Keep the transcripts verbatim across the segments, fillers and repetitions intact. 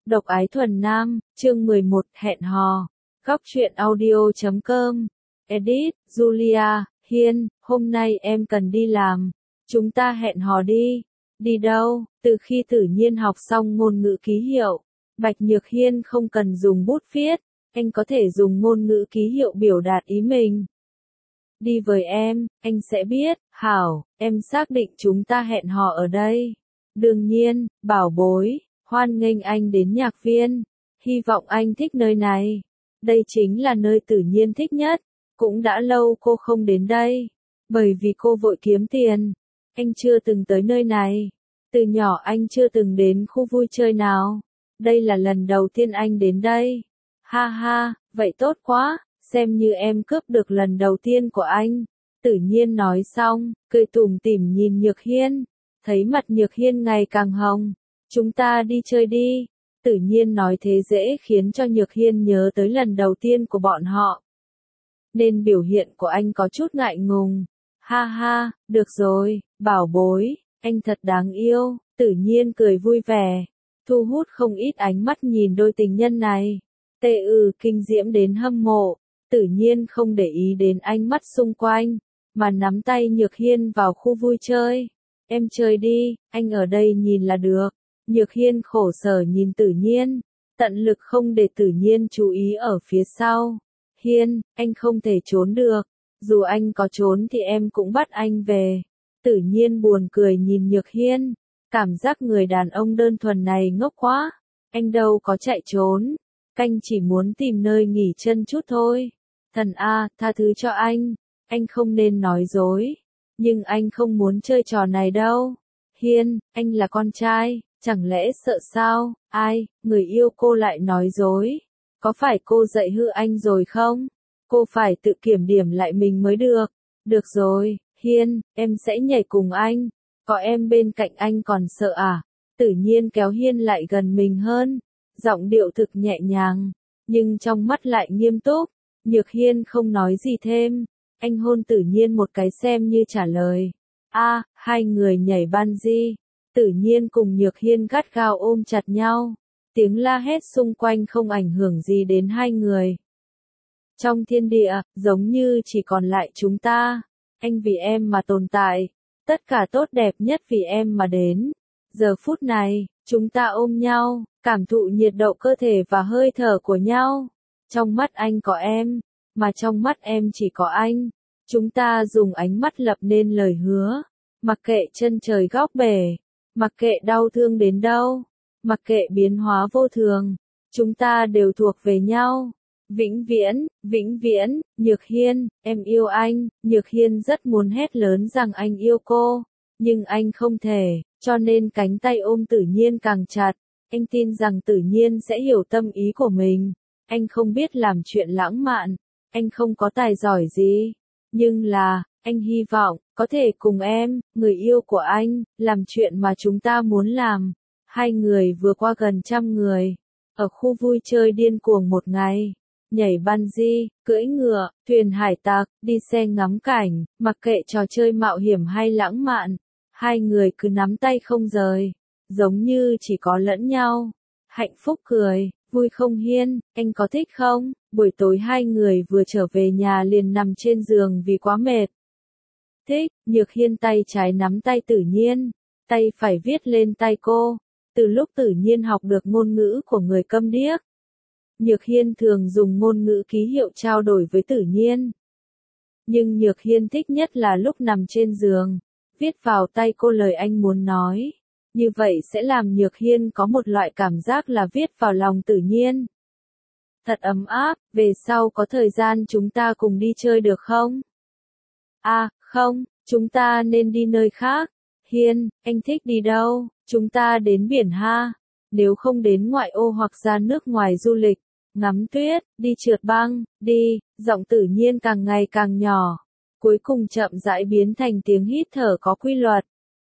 Độc ái thuần nam, chương mười một, hẹn hò. Góc truyện audio chấm com. Edit, Julia, Hiên, hôm nay em cần đi làm. Chúng ta hẹn hò đi. Đi đâu? Từ khi Tử Nhiên học xong ngôn ngữ ký hiệu, Bạch Nhược Hiên không cần dùng bút viết, anh có thể dùng ngôn ngữ ký hiệu biểu đạt ý mình. Đi với em, anh sẽ biết. Hảo, em xác định chúng ta hẹn hò ở đây. Đương nhiên, bảo bối. Hoan nghênh anh đến nhạc viên. Hy vọng anh thích nơi này. Đây chính là nơi Tử Nhiên thích nhất. Cũng đã lâu cô không đến đây. Bởi vì cô vội kiếm tiền. Anh chưa từng tới nơi này. Từ nhỏ anh chưa từng đến khu vui chơi nào. Đây là lần đầu tiên anh đến đây. Ha ha, vậy tốt quá. Xem như em cướp được lần đầu tiên của anh. Tử Nhiên nói xong, cười tủm tỉm nhìn Nhược Hiên. Thấy mặt Nhược Hiên ngày càng hồng. Chúng ta đi chơi đi. Tử Nhiên nói thế dễ khiến cho Nhược Hiên nhớ tới lần đầu tiên của bọn họ. Nên biểu hiện của anh có chút ngại ngùng. Ha ha, được rồi, bảo bối, anh thật đáng yêu. Tử Nhiên cười vui vẻ. Thu hút không ít ánh mắt nhìn đôi tình nhân này. Tê ừ kinh diễm đến hâm mộ. Tử Nhiên không để ý đến ánh mắt xung quanh. Mà nắm tay Nhược Hiên vào khu vui chơi. Em chơi đi, anh ở đây nhìn là được. Nhược Hiên khổ sở nhìn Tử Nhiên, tận lực không để Tử Nhiên chú ý ở phía sau. Hiên, anh không thể trốn được, dù anh có trốn thì em cũng bắt anh về. Tử Nhiên buồn cười nhìn Nhược Hiên, cảm giác người đàn ông đơn thuần này ngốc quá. Anh đâu có chạy trốn, canh chỉ muốn tìm nơi nghỉ chân chút thôi. Thần a, tha thứ cho anh, anh không nên nói dối, nhưng anh không muốn chơi trò này đâu. Hiên, anh là con trai. Chẳng lẽ sợ sao? Ai, người yêu cô lại nói dối. Có phải cô dạy hư anh rồi không? Cô phải tự kiểm điểm lại mình mới được. Được rồi, Hiên, em sẽ nhảy cùng anh. Có em bên cạnh anh còn sợ à? Tử Nhiên kéo Hiên lại gần mình hơn. Giọng điệu thực nhẹ nhàng, nhưng trong mắt lại nghiêm túc. Nhược Hiên không nói gì thêm. Anh hôn Tử Nhiên một cái xem như trả lời. A, hai người nhảy bungee. Tử Nhiên cùng Nhược Hiên gắt gao ôm chặt nhau. Tiếng la hét xung quanh không ảnh hưởng gì đến hai người. Trong thiên địa, giống như chỉ còn lại chúng ta. Anh vì em mà tồn tại. Tất cả tốt đẹp nhất vì em mà đến. Giờ phút này, chúng ta ôm nhau, cảm thụ nhiệt độ cơ thể và hơi thở của nhau. Trong mắt anh có em, mà trong mắt em chỉ có anh. Chúng ta dùng ánh mắt lập nên lời hứa. Mặc kệ chân trời góc bể. Mặc kệ đau thương đến đâu, mặc kệ biến hóa vô thường, chúng ta đều thuộc về nhau. Vĩnh viễn, vĩnh viễn, Nhược Hiên, em yêu anh. Nhược Hiên rất muốn hét lớn rằng anh yêu cô, nhưng anh không thể, cho nên cánh tay ôm Tử Nhiên càng chặt. Anh tin rằng Tử Nhiên sẽ hiểu tâm ý của mình. Anh không biết làm chuyện lãng mạn, anh không có tài giỏi gì, nhưng là, anh hy vọng, có thể cùng em, người yêu của anh, làm chuyện mà chúng ta muốn làm. Hai người vừa qua gần trăm người. Ở khu vui chơi điên cuồng một ngày. Nhảy bungee, cưỡi ngựa, thuyền hải tặc, đi xe ngắm cảnh, mặc kệ trò chơi mạo hiểm hay lãng mạn. Hai người cứ nắm tay không rời. Giống như chỉ có lẫn nhau. Hạnh phúc cười, vui không Hiên, anh có thích không? Buổi tối hai người vừa trở về nhà liền nằm trên giường vì quá mệt. Thích, Nhược Hiên tay trái nắm tay Tử Nhiên, tay phải viết lên tay cô. Từ lúc Tử Nhiên học được ngôn ngữ của người câm điếc, Nhược Hiên thường dùng ngôn ngữ ký hiệu trao đổi với Tử Nhiên. Nhưng Nhược Hiên thích nhất là lúc nằm trên giường, viết vào tay cô lời anh muốn nói. Như vậy sẽ làm Nhược Hiên có một loại cảm giác là viết vào lòng Tử Nhiên. Thật ấm áp, về sau có thời gian chúng ta cùng đi chơi được không? À, không, chúng ta nên đi nơi khác. Hiên, anh thích đi đâu? Chúng ta đến biển ha. Nếu không đến ngoại ô hoặc ra nước ngoài du lịch, ngắm tuyết, đi trượt băng, đi. Giọng Tử Nhiên càng ngày càng nhỏ. Cuối cùng chậm rãi biến thành tiếng hít thở có quy luật.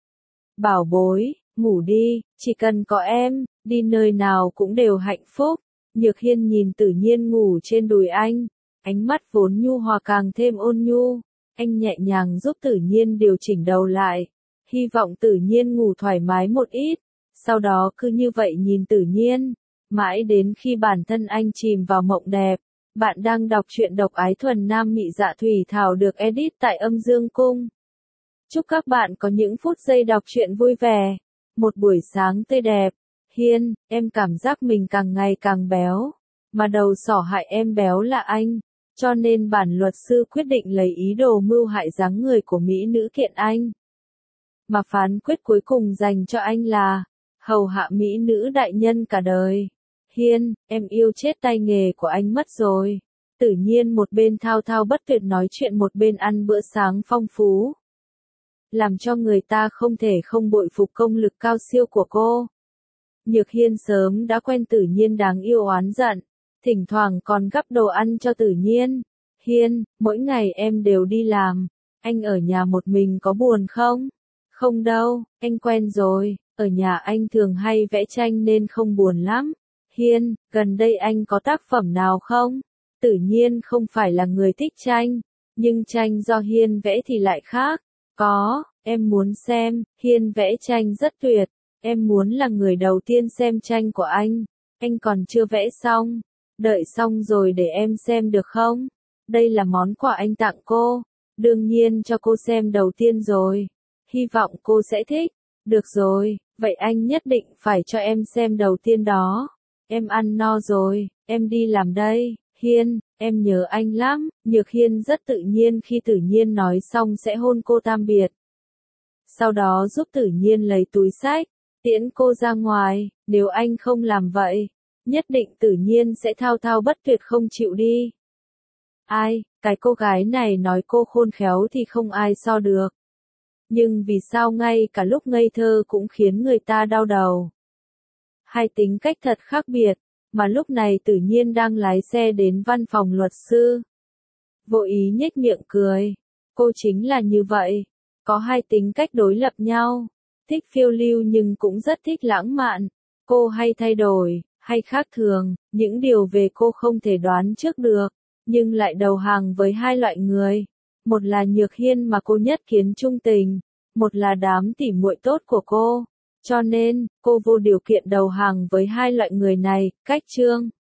Bảo bối, ngủ đi, chỉ cần có em, đi nơi nào cũng đều hạnh phúc. Nhược Hiên nhìn Tử Nhiên ngủ trên đùi anh. Ánh mắt vốn nhu hòa càng thêm ôn nhu. Anh nhẹ nhàng giúp Tử Nhiên điều chỉnh đầu lại. Hy vọng Tử Nhiên ngủ thoải mái một ít. Sau đó cứ như vậy nhìn Tử Nhiên. Mãi đến khi bản thân anh chìm vào mộng đẹp. Bạn đang đọc truyện độc ái thuần nam mị dạ thủy thảo được edit tại Âm Dương Cung. Chúc các bạn có những phút giây đọc truyện vui vẻ. Một buổi sáng tươi đẹp. Hiên, em cảm giác mình càng ngày càng béo. Mà đầu sỏ hại em béo là anh. Cho nên bản luật sư quyết định lấy ý đồ mưu hại dáng người của mỹ nữ kiện anh. Mà phán quyết cuối cùng dành cho anh là hầu hạ mỹ nữ đại nhân cả đời. Hiên, em yêu chết tay nghề của anh mất rồi. Tự nhiên một bên thao thao bất tuyệt nói chuyện một bên ăn bữa sáng phong phú. Làm cho người ta không thể không bội phục công lực cao siêu của cô. Nhược Hiên sớm đã quen Tử Nhiên đáng yêu oán giận. Thỉnh thoảng còn gắp đồ ăn cho Tử Nhiên. Hiên, mỗi ngày em đều đi làm. Anh ở nhà một mình có buồn không? Không đâu, anh quen rồi. Ở nhà anh thường hay vẽ tranh nên không buồn lắm. Hiên, gần đây anh có tác phẩm nào không? Tự nhiên không phải là người thích tranh, nhưng tranh do Hiên vẽ thì lại khác. Có, em muốn xem, Hiên vẽ tranh rất tuyệt. Em muốn là người đầu tiên xem tranh của anh. Anh còn chưa vẽ xong. Đợi xong rồi để em xem được không? Đây là món quà anh tặng cô. Đương nhiên cho cô xem đầu tiên rồi. Hy vọng cô sẽ thích. Được rồi, vậy anh nhất định phải cho em xem đầu tiên đó. Em ăn no rồi, em đi làm đây. Hiên, em nhớ anh lắm. Nhược Hiên rất tự nhiên khi Tử Nhiên nói xong sẽ hôn cô tam biệt. Sau đó giúp Tử Nhiên lấy túi xách, tiễn cô ra ngoài. Nếu anh không làm vậy, nhất định Tử Nhiên sẽ thao thao bất tuyệt không chịu đi. Ai, cái cô gái này nói cô khôn khéo thì không ai so được. Nhưng vì sao ngay cả lúc ngây thơ cũng khiến người ta đau đầu. Hai tính cách thật khác biệt, mà lúc này Tử Nhiên đang lái xe đến văn phòng luật sư. Vô ý nhếch miệng cười. Cô chính là như vậy. Có hai tính cách đối lập nhau. Thích phiêu lưu nhưng cũng rất thích lãng mạn. Cô hay thay đổi, hay khác thường, những điều về cô không thể đoán trước được, nhưng lại đầu hàng với hai loại người. Một là Nhược Hiên mà cô nhất kiến trung tình, một là đám tỉ muội tốt của cô. Cho nên, cô vô điều kiện đầu hàng với hai loại người này. Cách chương